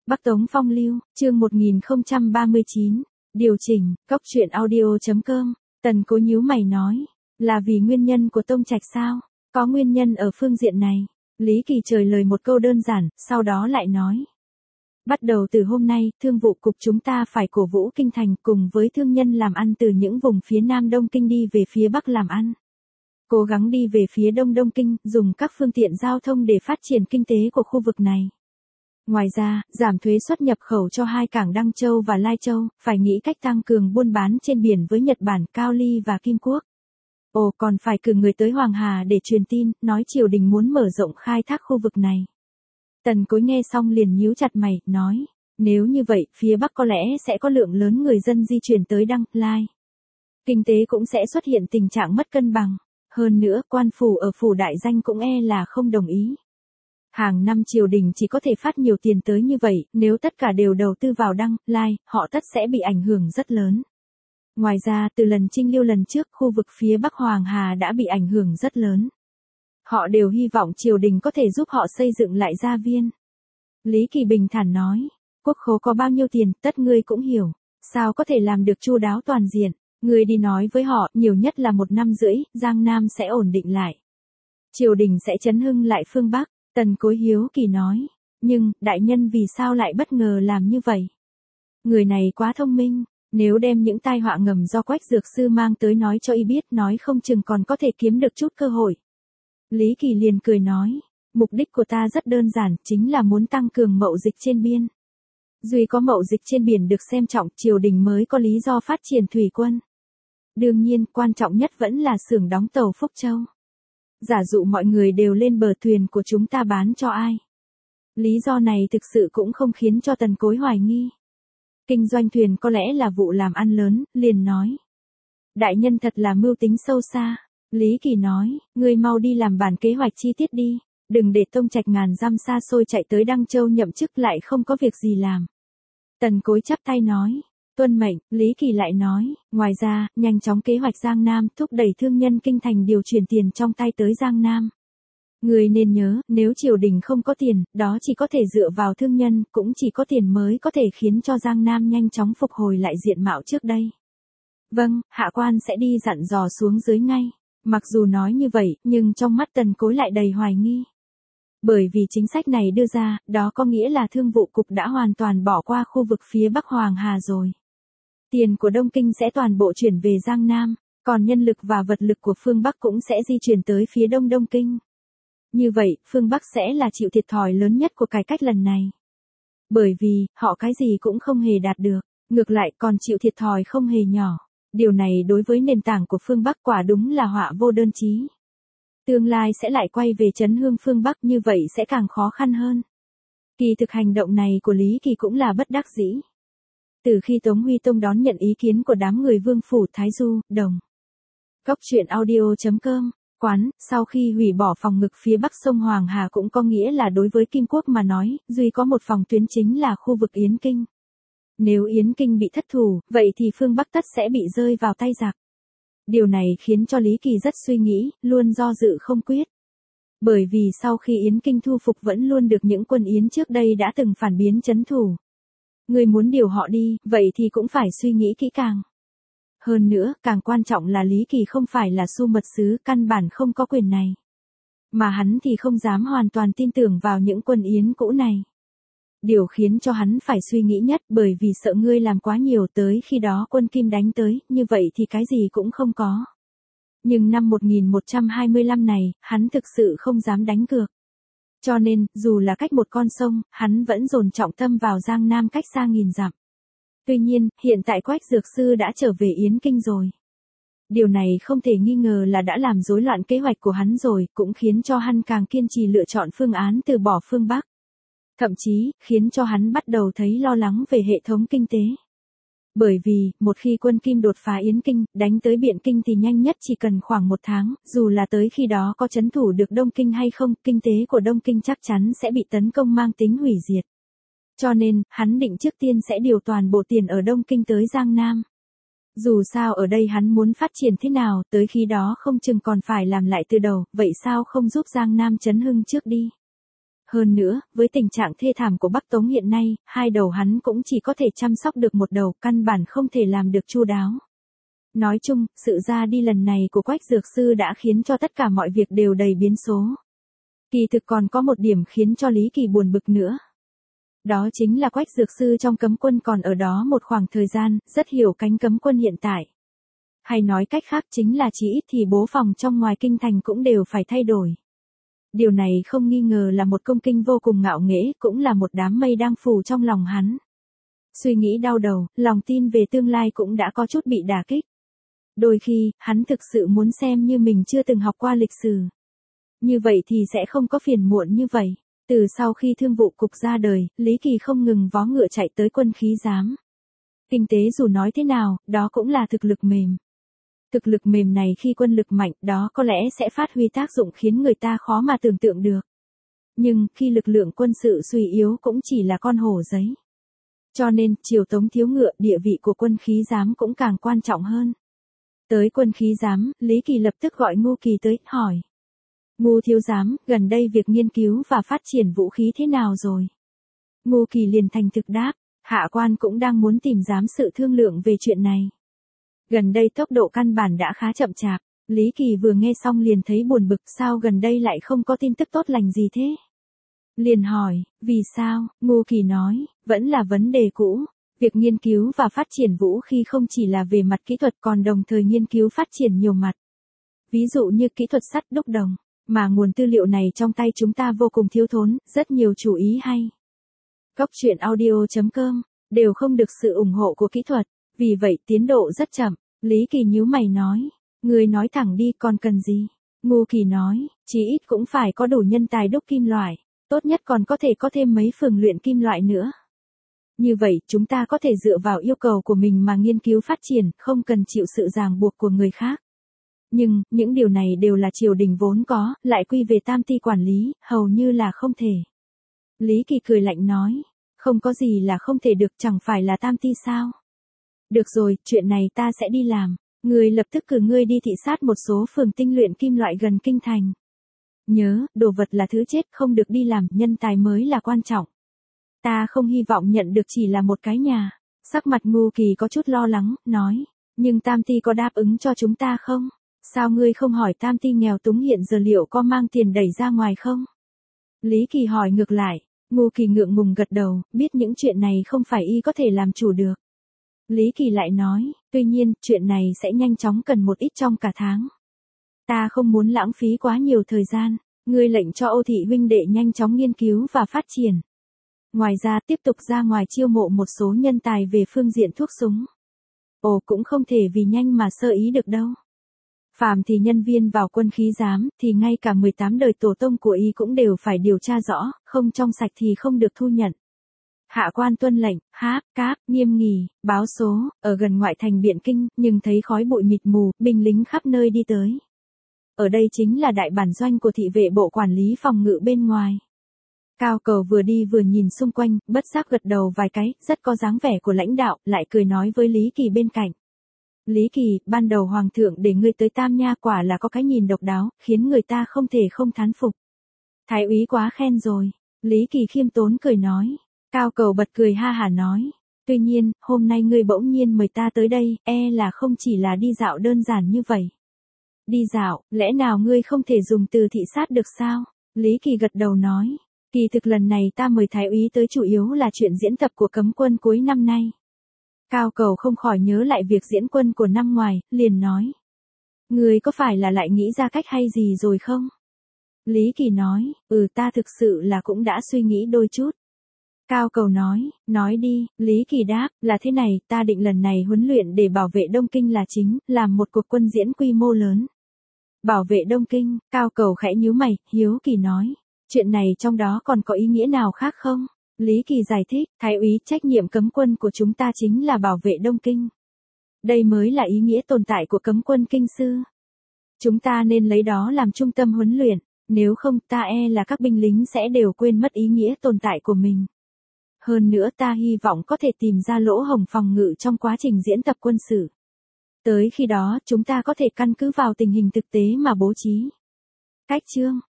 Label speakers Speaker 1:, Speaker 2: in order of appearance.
Speaker 1: Bắc Tống Phong Lưu, chương 1039, điều chỉnh, cốc truyện audio.com, Tần Cố nhíu mày nói, là vì nguyên nhân của Tông Trạch sao? Có nguyên nhân ở phương diện này. Lý Kỳ trời lời một câu đơn giản, sau đó lại nói. Bắt đầu từ hôm nay, thương vụ cục chúng ta phải cổ vũ kinh thành cùng với thương nhân làm ăn từ những vùng phía Nam Đông Kinh đi về phía Bắc làm ăn. Cố gắng đi về phía Đông Đông Kinh, dùng các phương tiện giao thông để phát triển kinh tế của khu vực này. Ngoài ra, giảm thuế xuất nhập khẩu cho hai cảng Đăng Châu và Lai Châu, phải nghĩ cách tăng cường buôn bán trên biển với Nhật Bản, Cao Ly và Kim Quốc. Ồ, còn phải cử người tới Hoàng Hà để truyền tin, nói triều đình muốn mở rộng khai thác khu vực này. Tần Cối nghe xong liền nhíu chặt mày, nói, nếu như vậy, phía Bắc có lẽ sẽ có lượng lớn người dân di chuyển tới Đăng, Lai. Kinh tế cũng sẽ xuất hiện tình trạng mất cân bằng. Hơn nữa, quan phủ ở phủ đại danh cũng là không đồng ý. Hàng năm triều đình chỉ có thể phát nhiều tiền tới như vậy, nếu tất cả đều đầu tư vào Đăng, Lai, họ tất sẽ bị ảnh hưởng rất lớn. Ngoài ra, từ lần Trinh Liêu lần trước, khu vực phía Bắc Hoàng Hà đã bị ảnh hưởng rất lớn. Họ đều hy vọng triều đình có thể giúp họ xây dựng lại gia viên. Lý Kỳ bình thản nói, quốc khố có bao nhiêu tiền, tất ngươi cũng hiểu, sao có thể làm được chu đáo toàn diện. Ngươi đi nói với họ, nhiều nhất là 1 năm rưỡi, Giang Nam sẽ ổn định lại. Triều đình sẽ chấn hưng lại phương Bắc. Tần Cối hiếu kỳ nói, nhưng, đại nhân vì sao lại bất ngờ làm như vậy? Người này quá thông minh, nếu đem những tai họa ngầm do Quách Dược Sư mang tới nói cho y biết, nói không chừng còn có thể kiếm được chút cơ hội. Lý Kỳ liền cười nói, mục đích của ta rất đơn giản, chính là muốn tăng cường mậu dịch trên biên. Duy có mậu dịch trên biển được xem trọng, triều đình mới có lý do phát triển thủy quân. Đương nhiên, quan trọng nhất vẫn là xưởng đóng tàu Phúc Châu. Giả dụ mọi người đều lên bờ thuyền của chúng ta bán cho ai? Lý do này thực sự cũng không khiến cho Tần Cối hoài nghi. Kinh doanh thuyền có lẽ là vụ làm ăn lớn, liền nói. Đại nhân thật là mưu tính sâu xa. Lý Kỳ nói, ngươi mau đi làm bản kế hoạch chi tiết đi, đừng để Tông Trạch ngàn dặm xa xôi chạy tới Đăng Châu nhậm chức lại không có việc gì làm. Tần Cối chắp tay nói, tuân mệnh. Lý Kỳ lại nói, ngoài ra, nhanh chóng kế hoạch Giang Nam, thúc đẩy thương nhân kinh thành điều chuyển tiền trong tay tới Giang Nam. Người nên nhớ, nếu triều đình không có tiền, đó chỉ có thể dựa vào thương nhân, cũng chỉ có tiền mới có thể khiến cho Giang Nam nhanh chóng phục hồi lại diện mạo trước đây. Vâng, hạ quan sẽ đi dặn dò xuống dưới ngay. Mặc dù nói như vậy, nhưng trong mắt Tần Cối lại đầy hoài nghi. Bởi vì chính sách này đưa ra, đó có nghĩa là thương vụ cục đã hoàn toàn bỏ qua khu vực phía Bắc Hoàng Hà rồi. Tiền của Đông Kinh sẽ toàn bộ chuyển về Giang Nam, còn nhân lực và vật lực của phương Bắc cũng sẽ di chuyển tới phía Đông Đông Kinh. Như vậy, phương Bắc sẽ là chịu thiệt thòi lớn nhất của cải cách lần này. Bởi vì, họ cái gì cũng không hề đạt được, ngược lại còn chịu thiệt thòi không hề nhỏ. Điều này đối với nền tảng của phương Bắc quả đúng là họa vô đơn chí. Tương lai sẽ lại quay về trấn hương phương Bắc, như vậy sẽ càng khó khăn hơn. Kỳ thực hành động này của Lý Kỳ cũng là bất đắc dĩ. Từ khi Tống Huy Tông đón nhận ý kiến của đám người Vương Phủ Thái Du, Đồng Cốc truyện audio.com, quán, sau khi hủy bỏ phòng ngực phía Bắc sông Hoàng Hà cũng có nghĩa là đối với Kim Quốc mà nói, duy có một phòng tuyến chính là khu vực Yến Kinh. Nếu Yến Kinh bị thất thủ, vậy thì phương Bắc tất sẽ bị rơi vào tay giặc. Điều này khiến cho Lý Kỳ rất suy nghĩ, luôn do dự không quyết. Bởi vì sau khi Yến Kinh thu phục vẫn luôn được những quân Yến trước đây đã từng phản biến trấn thủ. Người muốn điều họ đi, vậy thì cũng phải suy nghĩ kỹ càng. Hơn nữa, càng quan trọng là Lý Kỳ không phải là Xu Mật Sứ, căn bản không có quyền này. Mà hắn thì không dám hoàn toàn tin tưởng vào những quân Yến cũ này. Điều khiến cho hắn phải suy nghĩ nhất, bởi vì sợ ngươi làm quá nhiều, tới khi đó quân Kim đánh tới, như vậy thì cái gì cũng không có. Nhưng năm 1125 này, hắn thực sự không dám đánh cược. Cho nên, dù là cách một con sông, hắn vẫn dồn trọng tâm vào Giang Nam cách xa nghìn dặm. Tuy nhiên, hiện tại Quách Dược Sư đã trở về Yến Kinh rồi. Điều này không thể nghi ngờ là đã làm rối loạn kế hoạch của hắn rồi, cũng khiến cho hắn càng kiên trì lựa chọn phương án từ bỏ phương Bắc. Thậm chí, khiến cho hắn bắt đầu thấy lo lắng về hệ thống kinh tế. Bởi vì, một khi quân Kim đột phá Yến Kinh, đánh tới Biện Kinh thì nhanh nhất chỉ cần khoảng 1 tháng, dù là tới khi đó có trấn thủ được Đông Kinh hay không, kinh tế của Đông Kinh chắc chắn sẽ bị tấn công mang tính hủy diệt. Cho nên, hắn định trước tiên sẽ điều toàn bộ tiền ở Đông Kinh tới Giang Nam. Dù sao ở đây hắn muốn phát triển thế nào, tới khi đó không chừng còn phải làm lại từ đầu, vậy sao không giúp Giang Nam chấn hưng trước đi. Hơn nữa, với tình trạng thê thảm của Bắc Tống hiện nay, hai đầu hắn cũng chỉ có thể chăm sóc được một đầu, căn bản không thể làm được chu đáo. Nói chung, sự ra đi lần này của Quách Dược Sư đã khiến cho tất cả mọi việc đều đầy biến số. Kỳ thực còn có một điểm khiến cho Lý Kỳ buồn bực nữa. Đó chính là Quách Dược Sư trong cấm quân còn ở đó một khoảng thời gian, rất hiểu cánh cấm quân hiện tại. Hay nói cách khác chính là chỉ ít thì bố phòng trong ngoài kinh thành cũng đều phải thay đổi. Điều này không nghi ngờ là một công kinh vô cùng ngạo nghễ, cũng là một đám mây đang phủ trong lòng hắn. Suy nghĩ đau đầu, lòng tin về tương lai cũng đã có chút bị đả kích. Đôi khi, hắn thực sự muốn xem như mình chưa từng học qua lịch sử. Như vậy thì sẽ không có phiền muộn như vậy. Từ sau khi thương vụ cục ra đời, Lý Kỳ không ngừng vó ngựa chạy tới quân khí giám. Kinh tế dù nói thế nào, đó cũng là thực lực mềm. Thực lực mềm này khi quân lực mạnh, đó có lẽ sẽ phát huy tác dụng khiến người ta khó mà tưởng tượng được. Nhưng, khi lực lượng quân sự suy yếu cũng chỉ là con hổ giấy. Cho nên, triều Tống thiếu ngựa, địa vị của quân khí giám cũng càng quan trọng hơn. Tới quân khí giám, Lý Kỳ lập tức gọi Ngô Kỳ tới, hỏi. Ngô thiếu giám, gần đây việc nghiên cứu và phát triển vũ khí thế nào rồi? Ngô Kỳ liền thành thực đáp, hạ quan cũng đang muốn tìm giám sự thương lượng về chuyện này. Gần đây tốc độ căn bản đã khá chậm chạp, Lý Kỳ vừa nghe xong liền thấy buồn bực, sao gần đây lại không có tin tức tốt lành gì thế? Liền hỏi, vì sao? Ngô Kỳ nói, vẫn là vấn đề cũ. Việc nghiên cứu và phát triển vũ khí không chỉ là về mặt kỹ thuật còn đồng thời nghiên cứu phát triển nhiều mặt. Ví dụ như kỹ thuật sắt đúc đồng, mà nguồn tư liệu này trong tay chúng ta vô cùng thiếu thốn, rất nhiều chủ ý hay. Goctruyện.audio.com đều không được sự ủng hộ của kỹ thuật, vì vậy tiến độ rất chậm. Lý Kỳ nhíu mày nói, người nói thẳng đi còn cần gì? Ngô Kỳ nói, chí ít cũng phải có đủ nhân tài đúc kim loại, tốt nhất còn có thể có thêm mấy phường luyện kim loại nữa. Như vậy, chúng ta có thể dựa vào yêu cầu của mình mà nghiên cứu phát triển, không cần chịu sự ràng buộc của người khác. Nhưng, những điều này đều là triều đình vốn có, lại quy về Tam Ty quản lý, hầu như là không thể. Lý Kỳ cười lạnh nói, không có gì là không thể được, chẳng phải là Tam Ty sao? Được rồi, chuyện này ta sẽ đi làm. Người lập tức cử ngươi đi thị sát một số phường tinh luyện kim loại gần kinh thành. Nhớ, đồ vật là thứ chết, không được đi làm, nhân tài mới là quan trọng. Ta không hy vọng nhận được chỉ là một cái nhà. Sắc mặt Ngô Kỳ có chút lo lắng, nói, nhưng Tam Ty có đáp ứng cho chúng ta không? Sao ngươi không hỏi Tam Ty nghèo túng hiện giờ liệu có mang tiền đẩy ra ngoài không? Lý Kỳ hỏi ngược lại, Ngô Kỳ ngượng ngùng gật đầu, biết những chuyện này không phải y có thể làm chủ được. Lý Kỳ lại nói, tuy nhiên, chuyện này sẽ nhanh chóng cần một ít trong cả tháng. Ta không muốn lãng phí quá nhiều thời gian, ngươi lệnh cho Ô Thị huynh đệ nhanh chóng nghiên cứu và phát triển. Ngoài ra tiếp tục ra ngoài chiêu mộ một số nhân tài về phương diện thuốc súng. Ồ cũng không thể vì nhanh mà sơ ý được đâu. Phàm thì nhân viên vào quân khí giám thì ngay cả 18 đời tổ tông của y cũng đều phải điều tra rõ, không trong sạch thì không được thu nhận. Hạ quan tuân lệnh, cáp, nghiêm nghỉ, báo số, ở gần ngoại thành Biện Kinh, nhưng thấy khói bụi mịt mù, binh lính khắp nơi đi tới. Ở đây chính là đại bản doanh của thị vệ bộ quản lý phòng ngự bên ngoài. Cao Cầu vừa đi vừa nhìn xung quanh, bất giác gật đầu vài cái, rất có dáng vẻ của lãnh đạo, lại cười nói với Lý Kỳ bên cạnh. Lý Kỳ, ban đầu Hoàng thượng để ngươi tới Tam Nha quả là có cái nhìn độc đáo, khiến người ta không thể không thán phục. Thái úy quá khen rồi. Lý Kỳ khiêm tốn cười nói. Cao Cầu bật cười ha hả nói. Tuy nhiên, hôm nay ngươi bỗng nhiên mời ta tới đây, là không chỉ là đi dạo đơn giản như vậy. Đi dạo, lẽ nào ngươi không thể dùng từ thị sát được sao? Lý Kỳ gật đầu nói. Kỳ thực lần này ta mời Thái úy tới chủ yếu là chuyện diễn tập của cấm quân cuối năm nay. Cao Cầu không khỏi nhớ lại việc diễn quân của năm ngoài, liền nói. Ngươi có phải là lại nghĩ ra cách hay gì rồi không? Lý Kỳ nói, ta thực sự là cũng đã suy nghĩ đôi chút. Cao Cầu nói đi, Lý Kỳ đáp, là thế này, ta định lần này huấn luyện để bảo vệ Đông Kinh là chính, làm một cuộc quân diễn quy mô lớn. Bảo vệ Đông Kinh, Cao Cầu khẽ nhíu mày, hiếu kỳ nói, chuyện này trong đó còn có ý nghĩa nào khác không? Lý Kỳ giải thích, Thái úy, trách nhiệm cấm quân của chúng ta chính là bảo vệ Đông Kinh. Đây mới là ý nghĩa tồn tại của cấm quân kinh sư. Chúng ta nên lấy đó làm trung tâm huấn luyện, nếu không ta là các binh lính sẽ đều quên mất ý nghĩa tồn tại của mình. Hơn nữa ta hy vọng có thể tìm ra lỗ hổng phòng ngự trong quá trình diễn tập quân sự. Tới khi đó chúng ta có thể căn cứ vào tình hình thực tế mà bố trí. Cách chương